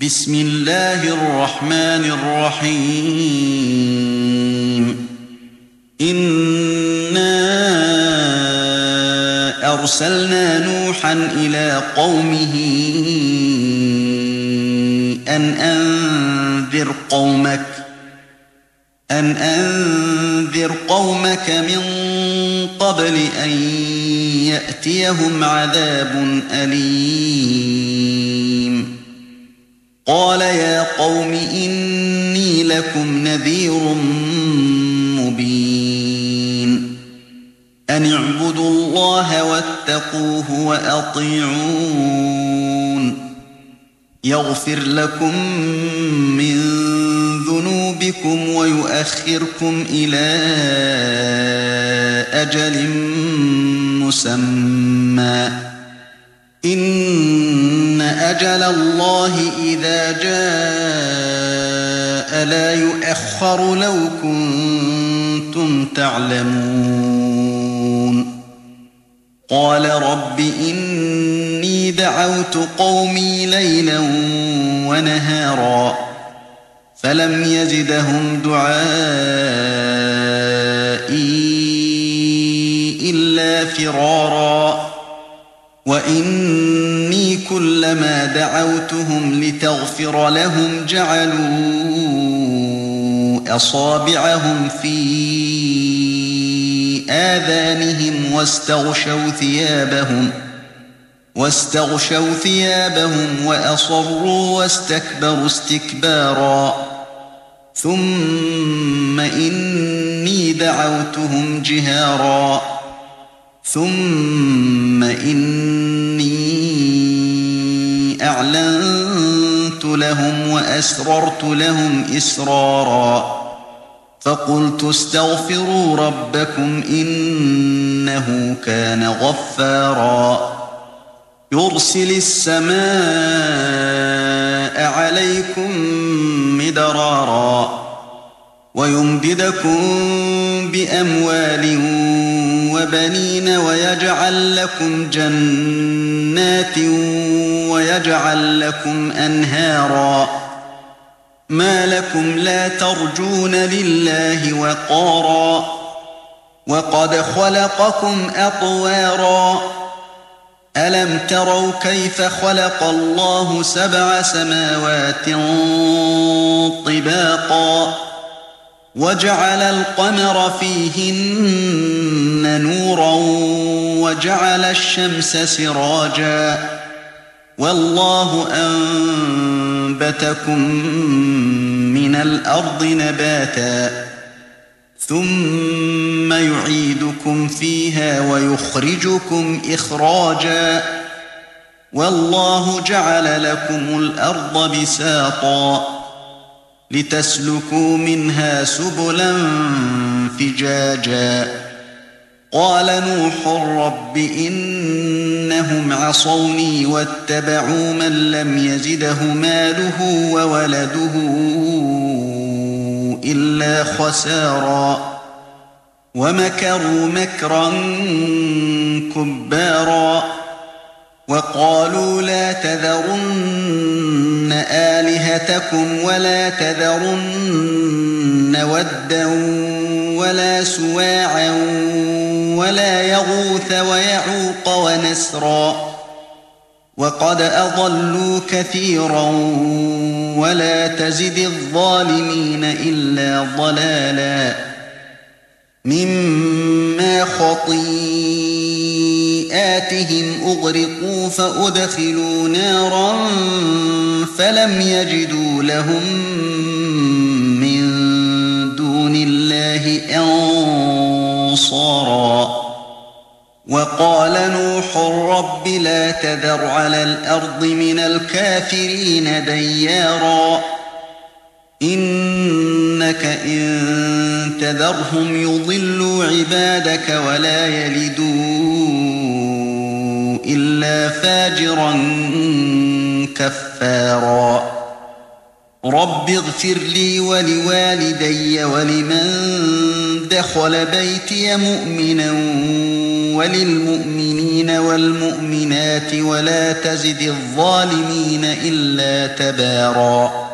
بسم الله الرحمن الرحيم إنا أرسلنا نوحا إلى قومه أن أنذر قومك من قبل أن يأتيهم عذاب أليم قال يا قوم إني لكم نذير مبين أن اعبدوا الله واتقوه وأطيعون يغفر لكم من ذنوبكم ويؤخركم إلى أجل مسمى إن أجل الله إذا جاء لا يؤخر لو كنتم تعلمون قال رب إني دعوت قومي ليلا ونهارا فلم يزدهم دعائي إلا فرارا وإني كلما دعوتهم لتغفر لهم جعلوا أصابعهم في آذانهم واستغشوا ثيابهم وأصروا واستكبروا استكبارا ثم إني دعوتهم جهارا ثم إني أعلنت لهم وأسررت لهم إسرارا فقلت استغفروا ربكم إنه كان غفارا يرسل السماء عليكم مدرارا ويمددكم بأموال وبنين ويجعل لكم جنات ويجعل لكم أنهارا ما لكم لا ترجون لله وقارا وقد خلقكم أطوارا ألم تروا كيف خلق الله 7 سماوات طباقا وجعل القمر فيهن نورا وجعل الشمس سراجا والله أنبتكم من الأرض نباتا ثم يعيدكم فيها ويخرجكم إخراجا والله جعل لكم الأرض بساطا لتسلكوا منها سبلا فجاجا قال نوح رب إنهم عصوني واتبعوا من لم يزده ماله وولده إلا خسارا ومكروا مكرا كبارا وقالوا لا تذرن آلهتكم ولا تذرن ودا ولا سواعا ولا يغوث ويعوق ونسرا وقد أضلوا كثيرا ولا تزد الظالمين إلا ضلالا مما خطيئاتهم أغرقوا فأدخلوا نارا فلم يجدوا لهم من دون الله أنصارا وقال نوح رب لا تذر على الأرض من الكافرين ديارا إنك إن تذرهم يضلوا عبادك ولا يلدوا إلا فاجرا كفارا رب اغفر لي ولوالدي ولمن دخل بيتي مؤمنا وللمؤمنين والمؤمنات ولا تزد الظالمين إلا تباراً